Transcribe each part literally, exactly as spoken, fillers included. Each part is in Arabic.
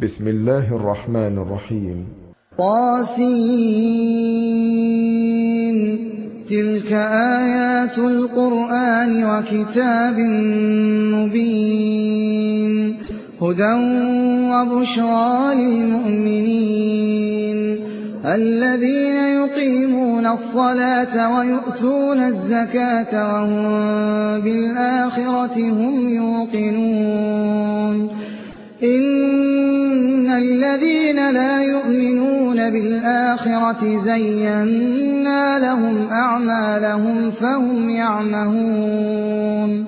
بسم الله الرحمن الرحيم. طاسين تلك آيات القرآن وكتاب مبين هدى وبشرى للمؤمنين الذين يقيمون الصلاة ويؤتون الزكاة وهم بالآخرة هم يوقنون إن الذين لا يؤمنون بالآخرة زينا لهم أعمالهم فهم يعمهون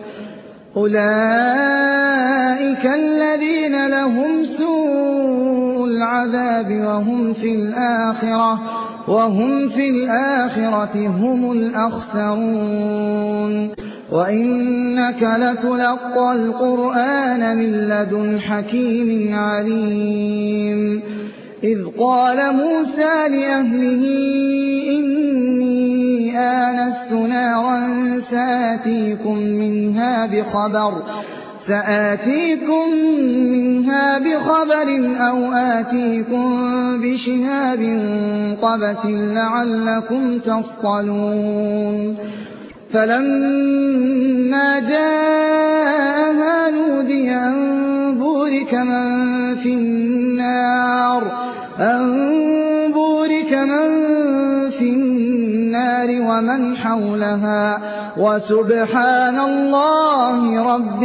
أولئك الذين لهم سوء العذاب وهم في الآخرة وهم في الآخرة هم الأخسرون وإنك لتلقى القرآن من لدن حكيم عليم إذ قال موسى لأهله إني آنست نارا سآتيكم منها بخبر سآتيكم منها بخبر أو آتيكم بشهاب قبس لعلكم تصطلون فلما جاءها نودي أن بورك من في النار أن بورك من في النار ومن حولها وسبحان الله رب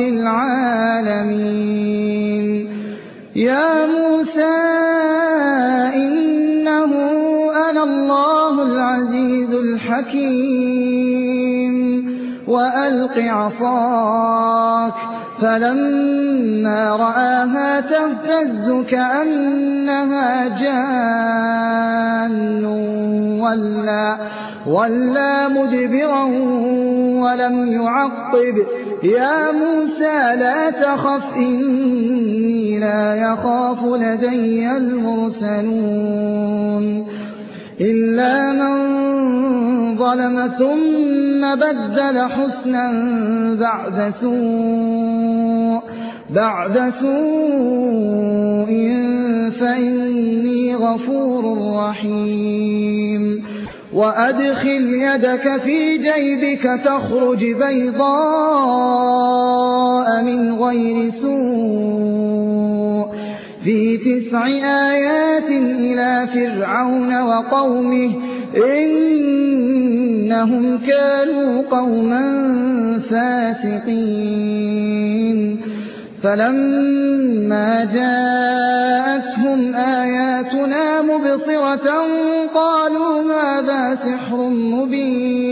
العالمين يا موسى إنه أنا الله العزيز الحكيم وألق عصاك فلما رآها تهتز كأنها جان ولا, ولا مدبرا ولم يعقب يا موسى لا تخف إني لا يخاف لدي المرسلون إلا من ظلم ثم بدل حسنا بعد سوء بعد سوء فإني غفور رحيم وأدخل يدك في جيبك تخرج بيضاء من غير سوء في تسع آيات إلى فرعون وقومه إنهم كانوا قوما فاسقين فلما جاءتهم آياتنا مبصرة قالوا هذا سحر مبين